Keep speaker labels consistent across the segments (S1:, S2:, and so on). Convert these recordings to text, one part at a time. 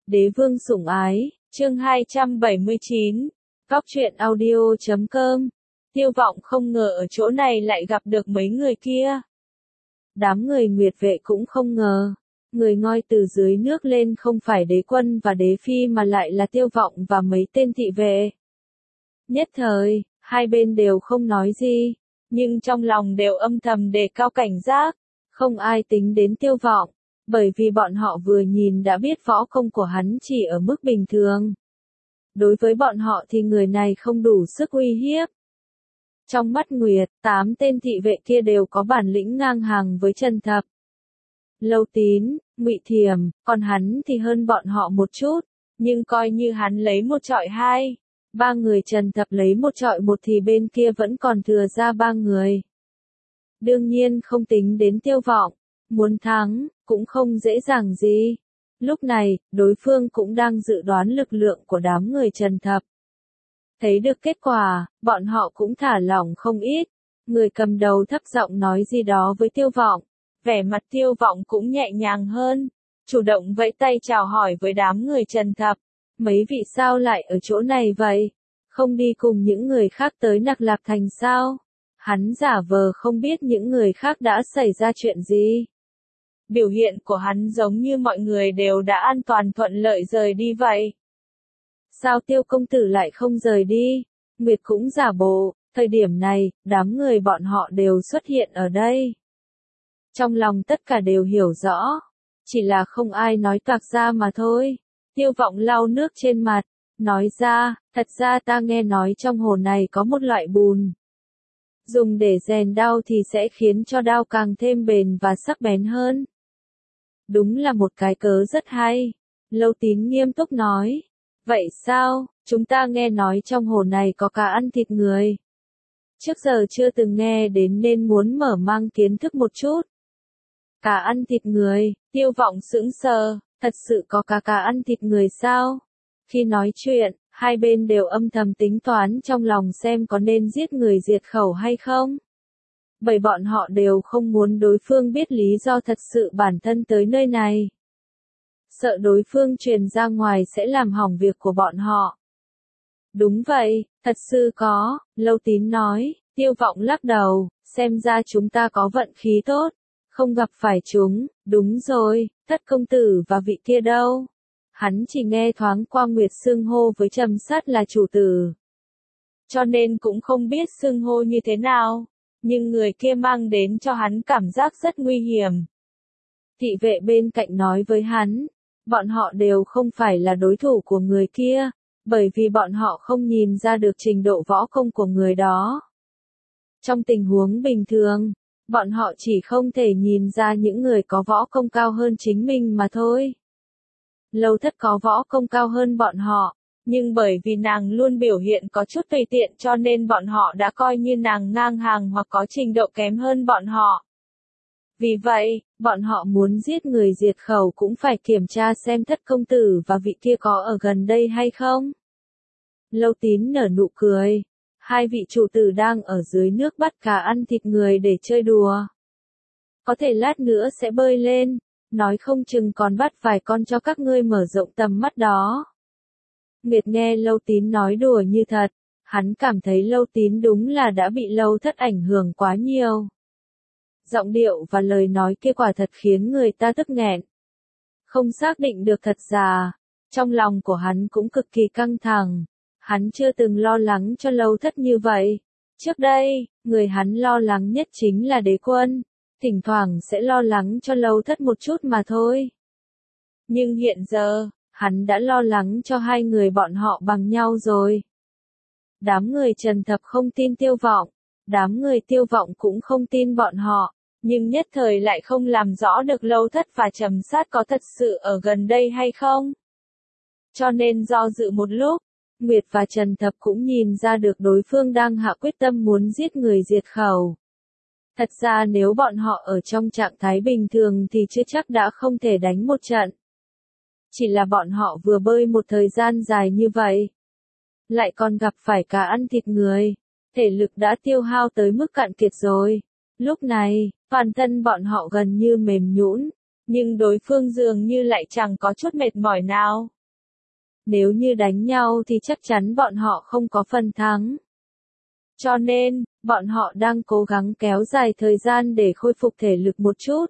S1: Đế vương sủng ái, chương 279, Cóc truyện audio.com. Tiêu Vọng không ngờ ở chỗ này lại gặp được mấy người kia. Đám người Nguyệt vệ cũng không ngờ, người ngoi từ dưới nước lên không phải đế quân và đế phi mà lại là Tiêu Vọng và mấy tên thị vệ. Nhất thời, hai bên đều không nói gì, nhưng trong lòng đều âm thầm đề cao cảnh giác, không ai tính đến Tiêu Vọng, bởi vì bọn họ vừa nhìn đã biết võ công của hắn chỉ ở mức bình thường. Đối với bọn họ thì người này không đủ sức uy hiếp. Trong mắt Nguyệt, 8 tên thị vệ kia đều có bản lĩnh ngang hàng với Trần Thập, Lâu Tín, Ngụy Thiểm, còn hắn thì hơn bọn họ một chút, nhưng coi như hắn lấy một trọi hai, 3 người Trần Thập lấy một trọi một thì bên kia vẫn còn thừa ra 3 người. Đương nhiên không tính đến Tiêu Vọng, muốn thắng, cũng không dễ dàng gì. Lúc này, đối phương cũng đang dự đoán lực lượng của đám người Trần Thập. Thấy được kết quả, bọn họ cũng thả lỏng không ít. Người cầm đầu thấp giọng nói gì đó với Tiêu Vọng. Vẻ mặt Tiêu Vọng cũng nhẹ nhàng hơn. Chủ động vẫy tay chào hỏi với đám người Trần Thập. Mấy vị sao lại ở chỗ này vậy? Không đi cùng những người khác tới Nặc Lạp Thành sao? Hắn giả vờ không biết những người khác đã xảy ra chuyện gì. Biểu hiện của hắn giống như mọi người đều đã an toàn thuận lợi rời đi vậy. Sao Tiêu công tử lại không rời đi? Nguyệt cũng giả bộ, thời điểm này, đám người bọn họ đều xuất hiện ở đây. Trong lòng tất cả đều hiểu rõ, chỉ là không ai nói toạc ra mà thôi. Tiêu Vọng lau nước trên mặt, nói ra, thật ra ta nghe nói trong hồ này có một loại bùn. Dùng để rèn đao thì sẽ khiến cho đao càng thêm bền và sắc bén hơn. Đúng là một cái cớ rất hay. Lâu Tín nghiêm túc nói. Vậy sao, chúng ta nghe nói trong hồ này có cá ăn thịt người. Trước giờ chưa từng nghe đến nên muốn mở mang kiến thức một chút. Cá ăn thịt người, Tiêu Vọng sững sờ, thật sự có cá ăn thịt người sao? Khi nói chuyện, hai bên đều âm thầm tính toán trong lòng xem có nên giết người diệt khẩu hay không. Bởi bọn họ đều không muốn đối phương biết lý do thật sự bản thân tới nơi này. Sợ đối phương truyền ra ngoài sẽ làm hỏng việc của bọn họ. Đúng vậy, thật sự có, Lâu Tín nói. Tiêu Vọng lắc đầu, xem ra chúng ta có vận khí tốt, không gặp phải chúng. Đúng rồi, Thất công tử và vị kia đâu? Hắn chỉ nghe thoáng qua Nguyệt xưng hô với Trầm Sát là chủ tử, cho nên cũng không biết xưng hô như thế nào, nhưng người kia mang đến cho hắn cảm giác rất nguy hiểm. Thị vệ bên cạnh nói với hắn, bọn họ đều không phải là đối thủ của người kia, bởi vì bọn họ không nhìn ra được trình độ võ công của người đó. Trong tình huống bình thường, bọn họ chỉ không thể nhìn ra những người có võ công cao hơn chính mình mà thôi. Lâu Thất có võ công cao hơn bọn họ, nhưng bởi vì nàng luôn biểu hiện có chút tùy tiện cho nên bọn họ đã coi như nàng ngang hàng hoặc có trình độ kém hơn bọn họ. Vì vậy, bọn họ muốn giết người diệt khẩu cũng phải kiểm tra xem Thất công tử và vị kia có ở gần đây hay không. Lâu Tín nở nụ cười. Hai vị chủ tử đang ở dưới nước bắt cá ăn thịt người để chơi đùa. Có thể lát nữa sẽ bơi lên, nói không chừng còn bắt vài con cho các ngươi mở rộng tầm mắt đó. Nguyệt nghe Lâu Tín nói đùa như thật, hắn cảm thấy Lâu Tín đúng là đã bị Lâu Thất ảnh hưởng quá nhiều. Giọng điệu và lời nói kia quả thật khiến người ta tức nghẹn. Không xác định được thật giả, trong lòng của hắn cũng cực kỳ căng thẳng. Hắn chưa từng lo lắng cho Lâu Thất như vậy. Trước đây, người hắn lo lắng nhất chính là đế quân, thỉnh thoảng sẽ lo lắng cho Lâu Thất một chút mà thôi. Nhưng hiện giờ, hắn đã lo lắng cho hai người bọn họ bằng nhau rồi. Đám người Trần Thập không tin Tiêu Vọng, đám người Tiêu Vọng cũng không tin bọn họ, nhưng nhất thời lại không làm rõ được Lâu Thất và Trầm Sát có thật sự ở gần đây hay không. Cho nên do dự một lúc, Nguyệt và Trần Thập cũng nhìn ra được đối phương đang hạ quyết tâm muốn giết người diệt khẩu. Thật ra nếu bọn họ ở trong trạng thái bình thường thì chưa chắc đã không thể đánh một trận. Chỉ là bọn họ vừa bơi một thời gian dài như vậy, lại còn gặp phải cá ăn thịt người, thể lực đã tiêu hao tới mức cạn kiệt rồi. Lúc này, toàn thân bọn họ gần như mềm nhũn, nhưng đối phương dường như lại chẳng có chút mệt mỏi nào. Nếu như đánh nhau thì chắc chắn bọn họ không có phần thắng. Cho nên, bọn họ đang cố gắng kéo dài thời gian để khôi phục thể lực một chút.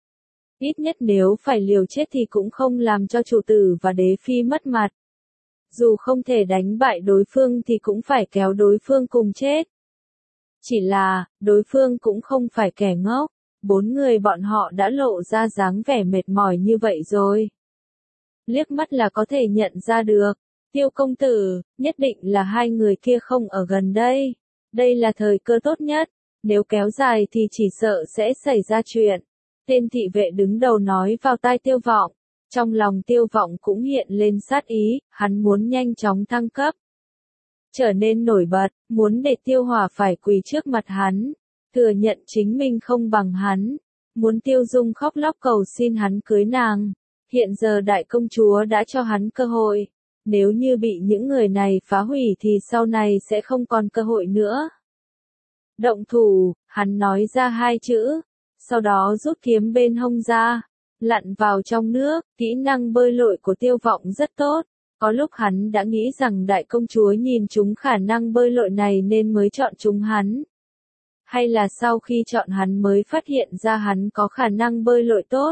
S1: Ít nhất nếu phải liều chết thì cũng không làm cho chủ tử và đế phi mất mặt. Dù không thể đánh bại đối phương thì cũng phải kéo đối phương cùng chết. Chỉ là, đối phương cũng không phải kẻ ngốc, 4 người bọn họ đã lộ ra dáng vẻ mệt mỏi như vậy rồi. Liếc mắt là có thể nhận ra được, Tiêu công tử, nhất định là hai người kia không ở gần đây. Đây là thời cơ tốt nhất, nếu kéo dài thì chỉ sợ sẽ xảy ra chuyện. Tên thị vệ đứng đầu nói vào tai Tiêu Vọng. Trong lòng Tiêu Vọng cũng hiện lên sát ý, hắn muốn nhanh chóng thăng cấp. Trở nên nổi bật, muốn để Tiêu Hòa phải quỳ trước mặt hắn, thừa nhận chính mình không bằng hắn, muốn Tiêu Dung khóc lóc cầu xin hắn cưới nàng. Hiện giờ đại công chúa đã cho hắn cơ hội, nếu như bị những người này phá hủy thì sau này sẽ không còn cơ hội nữa. Động thủ, hắn nói ra 2 chữ, sau đó rút kiếm bên hông ra, lặn vào trong nước. Kỹ năng bơi lội của Tiêu Vọng rất tốt, có lúc hắn đã nghĩ rằng đại công chúa nhìn chúng khả năng bơi lội này nên mới chọn chúng hắn. Hay là sau khi chọn hắn mới phát hiện ra hắn có khả năng bơi lội tốt.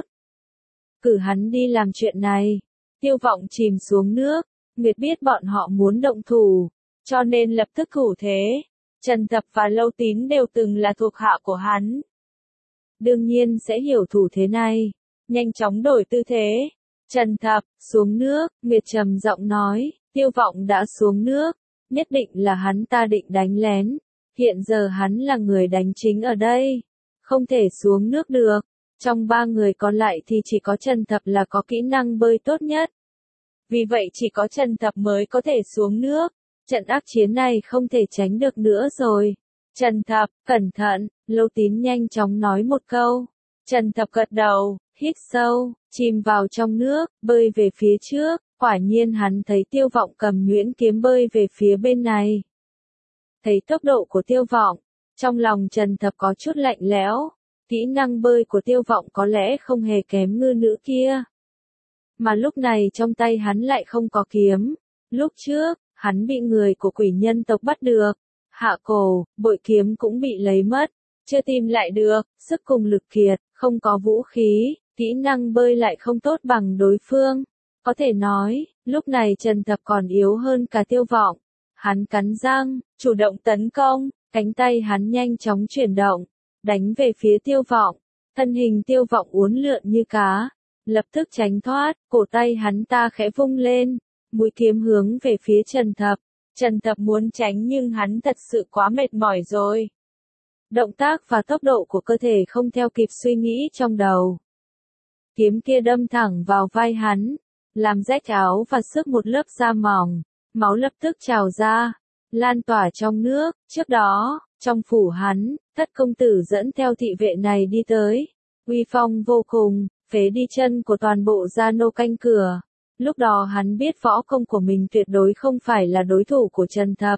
S1: Cử hắn đi làm chuyện này. Tiêu Vọng chìm xuống nước, Nguyệt biết bọn họ muốn động thủ, cho nên lập tức thủ thế. Trần Thập và Lâu Tín đều từng là thuộc hạ của hắn. Đương nhiên sẽ hiểu thủ thế này, nhanh chóng đổi tư thế. Trần Thập, xuống nước, Nguyệt trầm giọng nói, Tiêu Vọng đã xuống nước, nhất định là hắn ta định đánh lén. Hiện giờ hắn là người đánh chính ở đây, không thể xuống nước được. Trong 3 người còn lại thì chỉ có Trần Thập là có kỹ năng bơi tốt nhất. Vì vậy chỉ có Trần Thập mới có thể xuống nước. Trận ác chiến này không thể tránh được nữa rồi. Trần Thập, cẩn thận, Lâu Tín nhanh chóng nói một câu. Trần Thập gật đầu, hít sâu, chìm vào trong nước, bơi về phía trước. Quả nhiên hắn thấy Tiêu Vọng cầm nhuyễn kiếm bơi về phía bên này. Thấy tốc độ của Tiêu Vọng, trong lòng Trần Thập có chút lạnh lẽo. Kỹ năng bơi của Tiêu Vọng có lẽ không hề kém ngư nữ kia. Mà lúc này trong tay hắn lại không có kiếm. Lúc trước, hắn bị người của quỷ nhân tộc bắt được. Hạ cổ, bội kiếm cũng bị lấy mất. Chưa tìm lại được, sức cùng lực kiệt, không có vũ khí, kỹ năng bơi lại không tốt bằng đối phương. Có thể nói, lúc này Trần Thập còn yếu hơn cả Tiêu Vọng. Hắn cắn răng, chủ động tấn công, cánh tay hắn nhanh chóng chuyển động, đánh về phía Tiêu Vọng. Thân hình Tiêu Vọng uốn lượn như cá, lập tức tránh thoát, cổ tay hắn ta khẽ vung lên, mũi kiếm hướng về phía Trần Thập. Trần Thập muốn tránh nhưng hắn thật sự quá mệt mỏi rồi. Động tác và tốc độ của cơ thể không theo kịp suy nghĩ trong đầu. Kiếm kia đâm thẳng vào vai hắn, làm rách áo và xước một lớp da mỏng, máu lập tức trào ra, lan tỏa trong nước. Trước đó, trong phủ hắn, Thất công tử dẫn theo thị vệ này đi tới, uy phong vô cùng, phế đi chân của toàn bộ gia nô canh cửa. Lúc đó hắn biết võ công của mình tuyệt đối không phải là đối thủ của Trần Thập.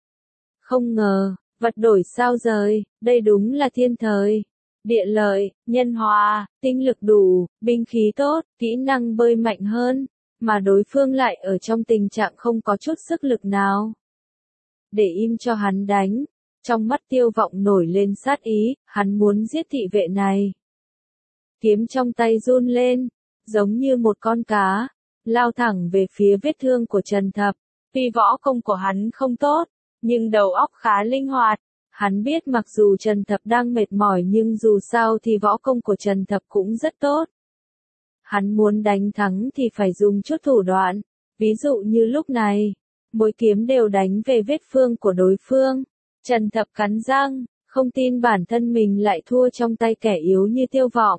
S1: Không ngờ, vật đổi sao rời, đây đúng là thiên thời. Địa lợi, nhân hòa, tinh lực đủ, binh khí tốt, kỹ năng bơi mạnh hơn, mà đối phương lại ở trong tình trạng không có chút sức lực nào. Để im cho hắn đánh, trong mắt Tiêu Vọng nổi lên sát ý, hắn muốn giết thị vệ này. Kiếm trong tay run lên, giống như một con cá, lao thẳng về phía vết thương của Trần Thập. Tuy võ công của hắn không tốt, nhưng đầu óc khá linh hoạt. Hắn biết mặc dù Trần Thập đang mệt mỏi nhưng dù sao thì võ công của Trần Thập cũng rất tốt. Hắn muốn đánh thắng thì phải dùng chút thủ đoạn, ví dụ như lúc này, mỗi kiếm đều đánh về vết thương của đối phương. Trần Thập cắn răng, không tin bản thân mình lại thua trong tay kẻ yếu như Tiêu Vọng.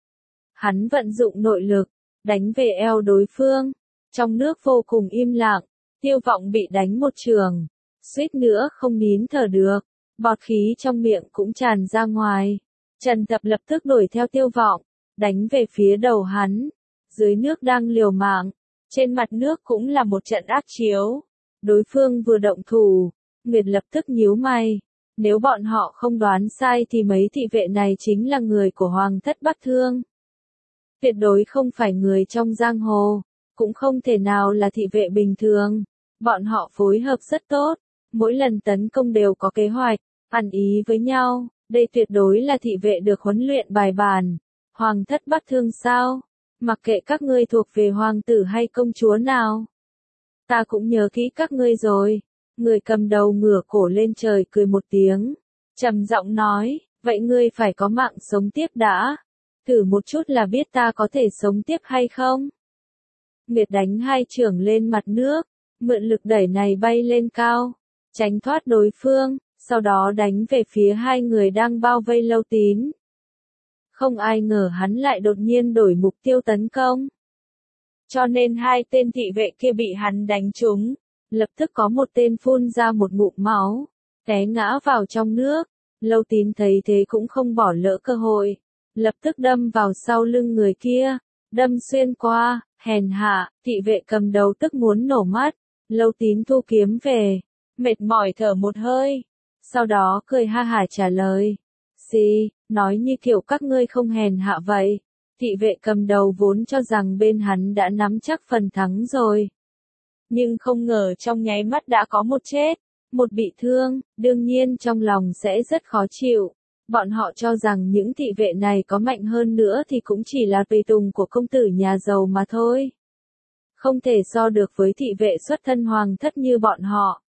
S1: Hắn vận dụng nội lực, đánh về eo đối phương. Trong nước vô cùng im lặng, Tiêu Vọng bị đánh một trường, suýt nữa không nín thở được, bọt khí trong miệng cũng tràn ra ngoài. Trần Thập lập tức đuổi theo Tiêu Vọng, đánh về phía đầu hắn. Dưới nước đang liều mạng, trên mặt nước cũng là một trận ác chiếu. Đối phương vừa động thủ, Nguyệt lập tức nhíu mày. Nếu bọn họ không đoán sai thì mấy thị vệ này chính là người của Hoàng thất Bắc Thương. Tuyệt đối không phải người trong giang hồ. cũng không thể nào là thị vệ bình thường. Bọn họ phối hợp rất tốt, mỗi lần tấn công đều có kế hoạch, ăn ý với nhau, đây tuyệt đối là thị vệ được huấn luyện bài bản. Hoàng thất Bắc Thương sao? Mặc kệ các ngươi thuộc về hoàng tử hay công chúa nào. Ta cũng nhớ kỹ các ngươi rồi. Người cầm đầu ngửa cổ lên trời cười một tiếng. Trầm giọng nói, vậy ngươi phải có mạng sống tiếp đã. Thử một chút là biết ta có thể sống tiếp hay không? Nguyệt đánh hai chưởng lên mặt nước, mượn lực đẩy này bay lên cao, tránh thoát đối phương, sau đó đánh về phía hai người đang bao vây Lâu Tín. Không ai ngờ hắn lại đột nhiên đổi mục tiêu tấn công. Cho nên hai tên thị vệ kia bị hắn đánh trúng, lập tức có một tên phun ra một ngụm máu, té ngã vào trong nước. Lâu Tín thấy thế cũng không bỏ lỡ cơ hội, lập tức đâm vào sau lưng người kia, đâm xuyên qua, hèn hạ, thị vệ cầm đầu tức muốn nổ mắt. Lâu Tín thu kiếm về, mệt mỏi thở một hơi, sau đó cười ha hả trả lời. Xì, nói như kiểu các ngươi không hèn hạ vậy. Thị vệ cầm đầu vốn cho rằng bên hắn đã nắm chắc phần thắng rồi. Nhưng không ngờ trong nháy mắt đã có một chết, một bị thương, đương nhiên trong lòng sẽ rất khó chịu. Bọn họ cho rằng những thị vệ này có mạnh hơn nữa thì cũng chỉ là tùy tùng của công tử nhà giàu mà thôi. Không thể so được với thị vệ xuất thân hoàng thất như bọn họ.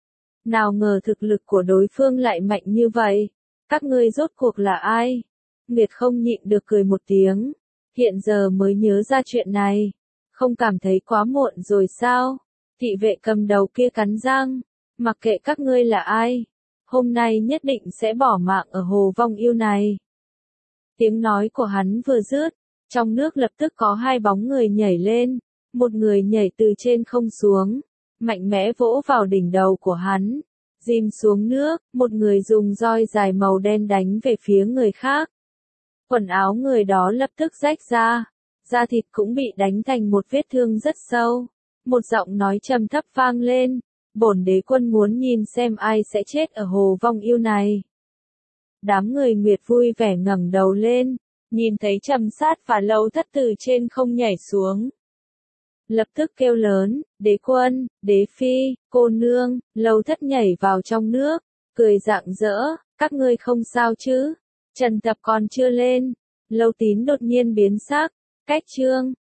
S1: Nào ngờ thực lực của đối phương lại mạnh như vậy. Các ngươi rốt cuộc là ai? Nguyệt không nhịn được cười một tiếng. Hiện giờ mới nhớ ra chuyện này. Không cảm thấy quá muộn rồi sao? Thị vệ cầm đầu kia cắn răng. Mặc kệ các ngươi là ai, hôm nay nhất định sẽ bỏ mạng ở hồ vong yêu này. Tiếng nói của hắn vừa dứt, trong nước lập tức có hai bóng người nhảy lên. Một người nhảy từ trên không xuống, mạnh mẽ vỗ vào đỉnh đầu của hắn. Dìm xuống nước, một người dùng roi dài màu đen đánh về phía người khác. Quần áo người đó lập tức rách ra, da thịt cũng bị đánh thành một vết thương rất sâu. Một giọng nói trầm thấp vang lên, bổn đế quân muốn nhìn xem ai sẽ chết ở hồ vong yêu này. Đám người Nguyệt vui vẻ ngẩng đầu lên, nhìn thấy Trầm Sát và Lâu Thất từ trên không nhảy xuống. Lập tức kêu lớn, đế quân, đế phi, cô nương. Lâu Thất nhảy vào trong nước, cười rạng rỡ, các ngươi không sao chứ? Trần Tập còn chưa lên. Lâu Tín đột nhiên biến sắc, cách chương.